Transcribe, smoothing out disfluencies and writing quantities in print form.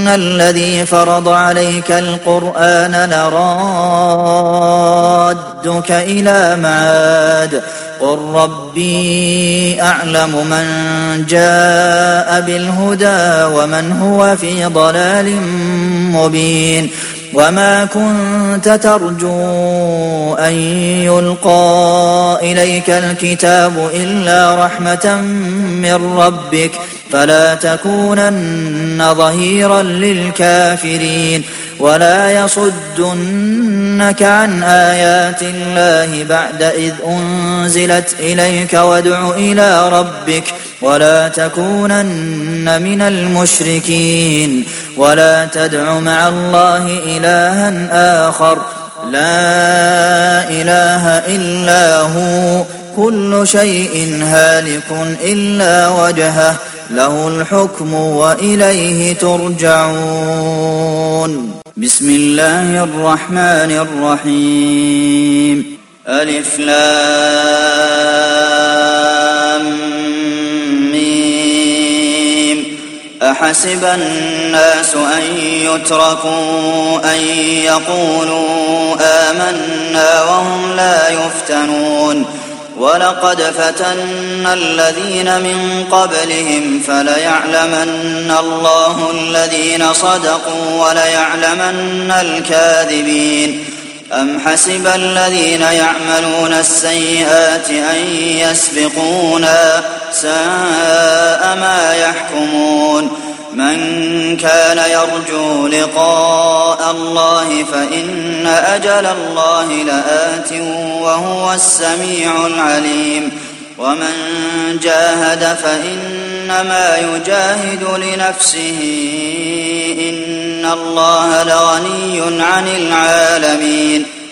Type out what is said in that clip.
إن الذي فرض عليك القرآن لرادك إلى معاد قل ربي أعلم من جاء بالهدى ومن هو في ضلال مبين وما كنت ترجو أن يلقى إليك الكتاب إلا رحمة من ربك فلا تكونن ظهيرا للكافرين ولا يصدنك عن آيات الله بعد إذ أنزلت إليك وادع إلى ربك ولا تكونن من المشركين ولا تدع مع الله إلها آخر لا إله إلا هو كل شيء هالك إلا وجهه له الحكم وإليه ترجعون بسم الله الرحمن الرحيم ألف لام ميم أحسب الناس أن يتركوا أن يقولوا آمنا وهم لا يفتنون ولقد فتنا الذين من قبلهم فليعلمن الله الذين صدقوا وليعلمن الكاذبين أم حسب الذين يعملون السيئات أن يسبقونا ساء ما يحكمون من كان يرجو لقاء الله فإن أجل الله لآت وهو السميع العليم ومن جاهد فإنما يجاهد لنفسه إن الله لغني عن العالمين